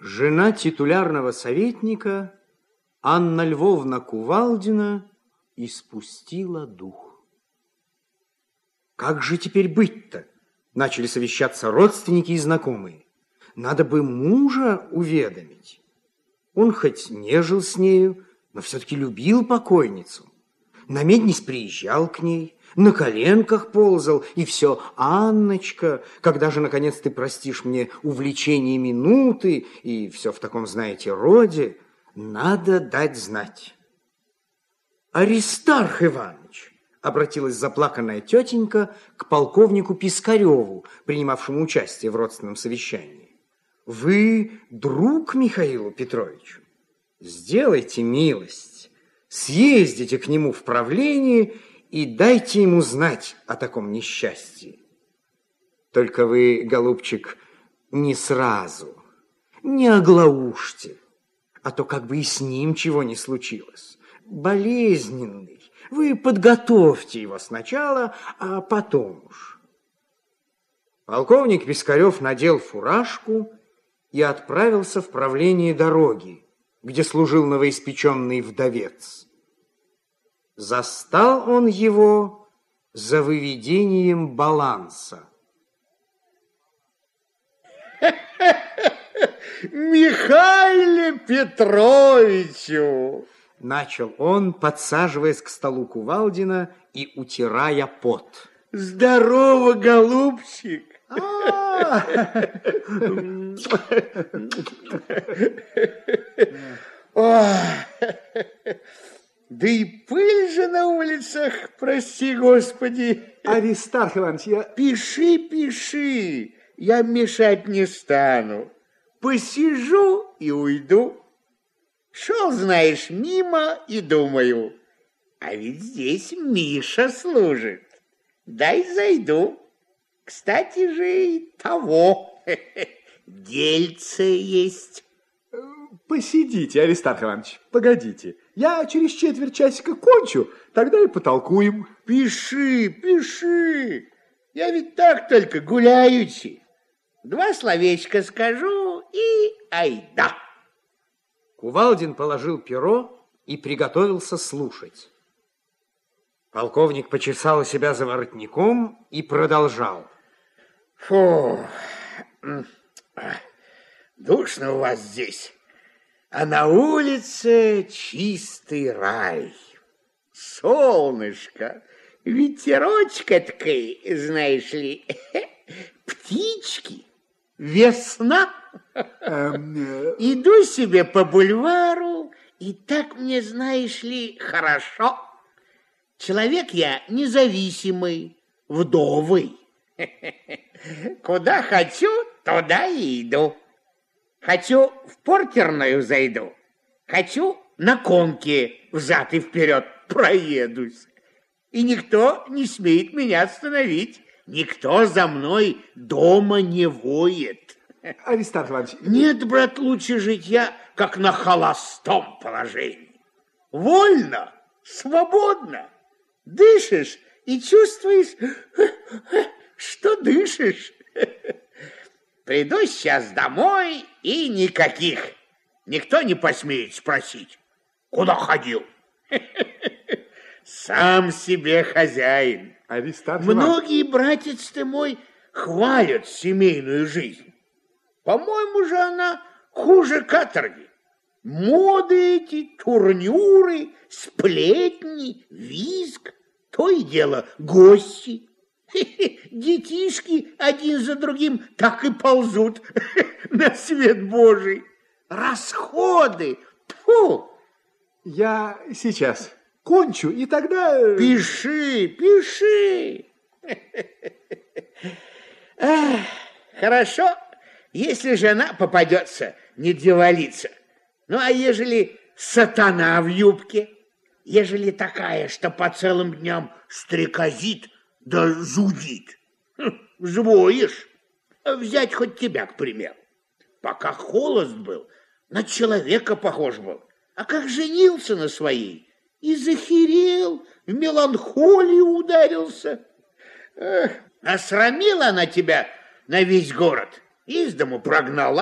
Жена титулярного советника Анна Львовна Кувалдина испустила дух. Как же теперь быть-то? Начали совещаться родственники и знакомые. Надо бы мужа уведомить. Он хоть не жил с нею, но все-таки любил покойницу. На меднись приезжал к ней, на коленках ползал, и все: Анночка, когда же, наконец, ты простишь мне увлечение минуты, и все в таком, знаете, роде, надо дать знать. Аристарх Иванович, обратилась заплаканная тетенька к полковнику Пискареву, принимавшему участие в родственном совещании. Вы друг Михаилу Петровичу. Сделайте милость, съездите к нему в правление и дайте ему знать о таком несчастье. Только вы, голубчик, не сразу, не оглаушьте, а то как бы и с ним чего не случилось. Болезненный. Вы подготовьте его сначала, а потом уж. Полковник Пискарев надел фуражку и отправился в правление дороги, где служил новоиспеченный вдовец. Застал он его за выведением баланса. Михаиле Петровичу! Начал он, подсаживаясь к столу Кувалдина и утирая пот. Здорово, голубчик! Да и пыль же на улицах, прости господи. Аристарх Иванович, я... Пиши, я мешать не стану. Посижу и уйду. Шел, знаешь, мимо и думаю, а ведь здесь Миша служит. Дай зайду. Кстати же и того. Дельце есть. Посидите, Аристарх Иванович, погодите. Я через четверть часика кончу, тогда и потолкуем. Пиши. Я ведь так только гуляючи. 2 словечка скажу и айда. Кувалдин положил перо и приготовился слушать. Полковник почесал себя за воротником и продолжал. Фу, душно у вас здесь, а на улице чистый рай. Солнышко, ветерочка-ткой, знаешь ли, птички, весна. Иду себе по бульвару, и так мне, знаешь ли, хорошо. Человек я независимый, вдовый. Куда хочу, туда и иду. Хочу в портерную зайду. Хочу на конке взад и вперед проедусь. И никто не смеет меня остановить. Никто за мной дома не воет. Аристарх Иванович... Нет, брат, лучше жить я, как на холостом положении. Вольно, свободно. Дышишь и чувствуешь, что дышишь. Приду сейчас домой, и никаких. Никто не посмеет спросить, куда ходил. Сам себе хозяин. Аристарх Многие, братец ты мой, хвалят семейную жизнь. По-моему же она хуже каторги. Моды эти, турнюры, сплетни, визг, то и дело гости. Детишки один за другим так и ползут на свет Божий. Расходы, тьфу! Я сейчас кончу, и тогда... Пиши. Хорошо, если жена попадется, не дьяволица. Ну, а ежели сатана в юбке? Ежели такая, что по целым дням стрекозит да зудит? Взвоишь. Взять хоть тебя, к примеру. Пока холост был, на человека похож был. А как женился на своей, и захерел, в меланхолию ударился. Осрамила она тебя на весь город, из дому прогнала,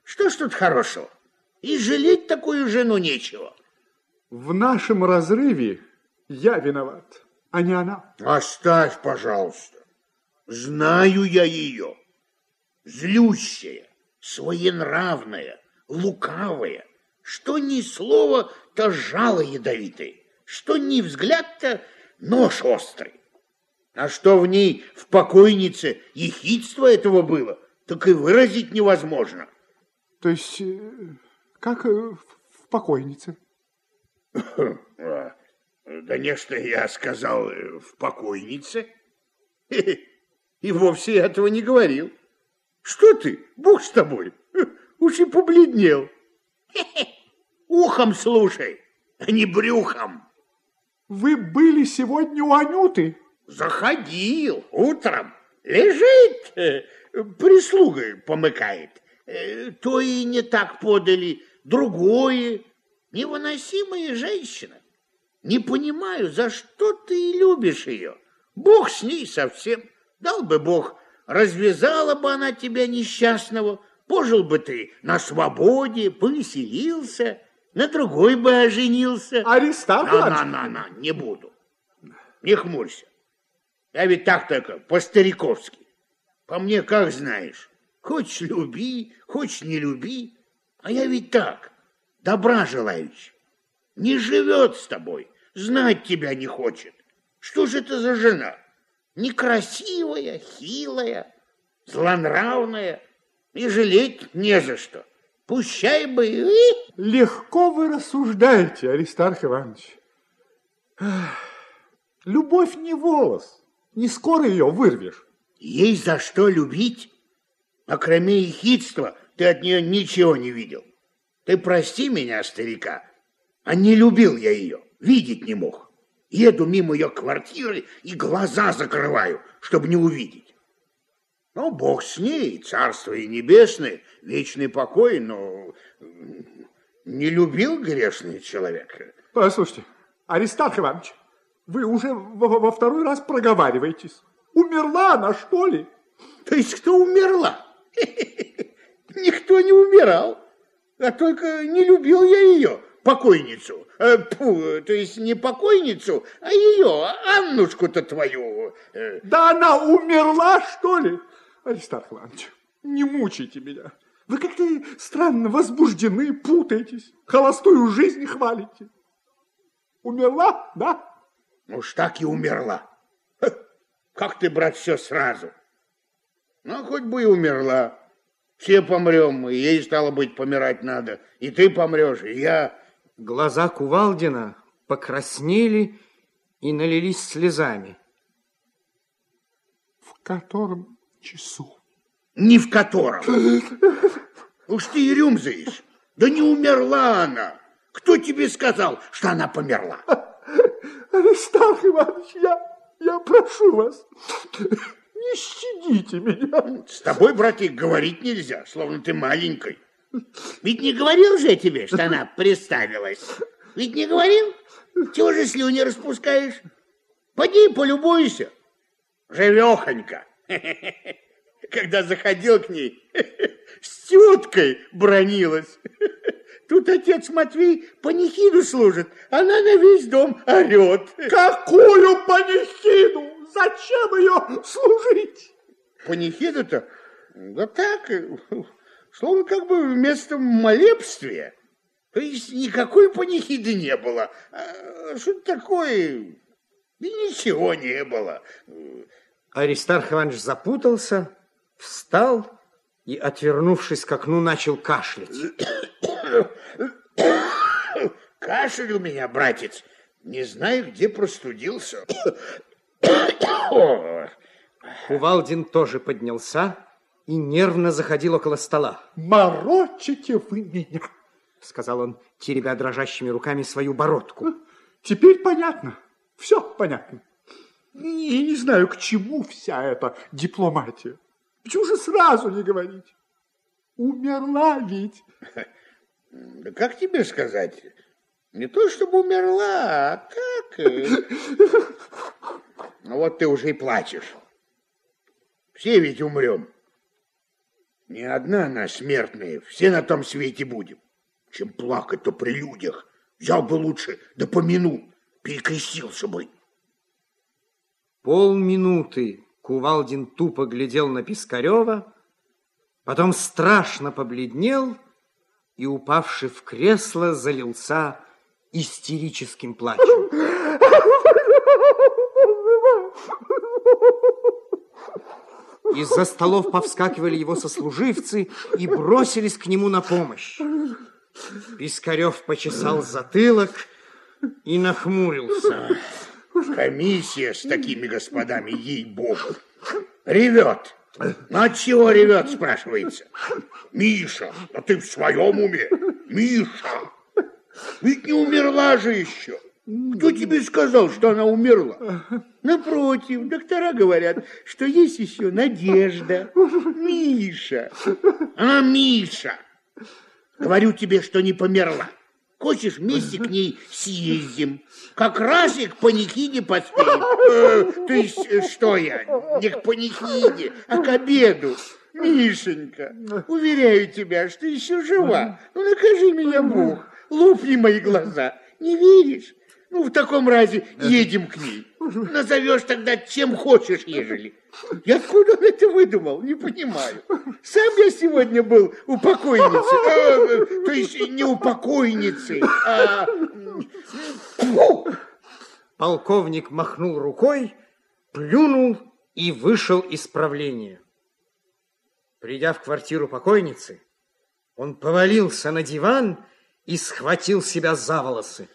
Что ж тут хорошего? И жалеть такую жену нечего. В нашем разрыве я виноват, а не она. Оставь, пожалуйста. Знаю я ее. Злющая, своенравная, лукавая. Что ни слово, то жало ядовитое. Что ни взгляд, то нож острый. А что в ней, в покойнице, ехидство этого было, так и выразить невозможно. То есть, как в покойнице? Да, конечно, я сказал в покойнице. И вовсе этого не говорил. Что ты, Бог с тобой, уж и побледнел. Ухом слушай, а не брюхом. Вы были сегодня у Анюты? Заходил утром. Лежит, прислугой помыкает. То и не так подали, другое. Невыносимая женщина. Не понимаю, за что ты любишь ее. Бог с ней совсем. Дал бы Бог, развязала бы она тебя несчастного, пожил бы ты на свободе, повеселился, на другой бы оженился. Аристарх На, не буду. Не хмурься. Я ведь так только, по-стариковски. По мне, как знаешь, хочешь люби, хочешь не люби, а я ведь так, добра желающий. Не живет с тобой, знать тебя не хочет. Что же это за жена? Некрасивая, хилая, злонравная, и жалеть не за что. Пущай бы и... Легко вы рассуждаете, Аристарх Иванович. Любовь не волос, не скоро ее вырвешь. Есть за что любить, а кроме ехидства ты от нее ничего не видел. Ты прости меня, старика, а не любил я ее, видеть не мог. Еду мимо ее квартиры и глаза закрываю, чтобы не увидеть. Ну, Бог с ней, царство и небесное, вечный покой, но не любил грешный человек. Послушайте, Аристарх Иванович, вы уже во второй раз проговариваетесь. Умерла она, что ли? То есть кто умерла? Никто не умирал, а только не любил я ее, покойницу. То есть не покойницу, а ее, Аннушку-то твою. Да она умерла, что ли? Аристарх Иванович, не мучайте меня. Вы как-то странно возбуждены, путаетесь, холостую жизнь хвалите. Умерла, да? Уж так и умерла. Как ты, брат, все сразу? Ну, хоть бы и умерла. Все помрем, и ей, стало быть, помирать надо. И ты помрешь, и я... Глаза Кувалдина покраснели и налились слезами. В котором часу? Не в котором. Уж ты и рюмзаешь. Да не умерла она. Кто тебе сказал, что она померла? Аристарх Иванович, я прошу вас, не щадите меня. С тобой, братик, говорить нельзя, словно ты маленькой. Ведь не говорил же я тебе, что она представилась? Ведь не говорил? Чего же слюни распускаешь? Поди полюбуйся. Живехонька. Когда заходил к ней, с теткой бранилась. Тут отец Матвей панихиду служит, она на весь дом орет. Какую панихиду? Зачем ее служить? Панихиду-то? Да так, словно как бы вместо молебствия. То есть никакой панихиды не было. Что-то такое, и ничего не было. Аристарх Иванович запутался, встал и, отвернувшись к окну, начал кашлять. Кашель у меня, братец. Не знаю, где простудился. Кувалдин тоже поднялся и нервно заходил около стола. Морочите вы меня, сказал он, теребя дрожащими руками свою бородку. Теперь понятно, все понятно. И не знаю, к чему вся эта дипломатия. Почему же сразу не говорить? Умерла ведь. Да как тебе сказать? Не то, чтобы умерла, а так... Ну вот ты уже и плачешь. Все ведь умрем. Не одна она смертная, все на том свете будем. Чем плакать-то при людях. Взял бы лучше, да помянул, перекрестился бы. Полминуты Кувалдин тупо глядел на Пискарева, потом страшно побледнел и, упавший в кресло, залился истерическим плачем. Из-за столов повскакивали его сослуживцы и бросились к нему на помощь. Пискарев почесал затылок и нахмурился. Комиссия с такими господами, ей-богу, ревет. Ну, от чего ревет, спрашивается? Миша, а ты в своем уме? Миша, ведь не умерла же еще. Кто тебе сказал, что она умерла? Напротив, доктора говорят, что есть еще надежда. Миша, Миша, говорю тебе, что не померла. Хочешь, вместе к ней съездим? Как раз и к панихиде поспеем. То есть, что я? Не к панихиде, а к обеду. Мишенька, уверяю тебя, что еще жива. Ну, накажи меня, Бог. Лопни мои глаза. Не веришь? Ну, в таком разе едем к ней. Назовешь тогда чем хочешь, ежели. И откуда он это выдумал, не понимаю. Сам я сегодня был у покойницы. То есть не у покойницы, а... Полковник махнул рукой, плюнул и вышел из правления. Придя в квартиру покойницы, он повалился на диван и схватил себя за волосы.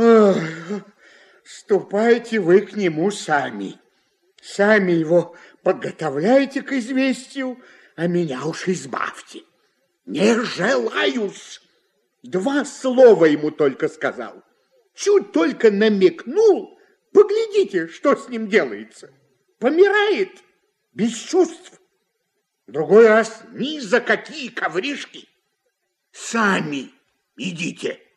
Ступайте вы к нему сами. Сами его подготовляйте к известию, а меня уж избавьте. Не желаю-с. 2 слова ему только сказал. Чуть только намекнул, поглядите, что с ним делается. Помирает без чувств. В другой раз ни за какие ковришки. Сами идите.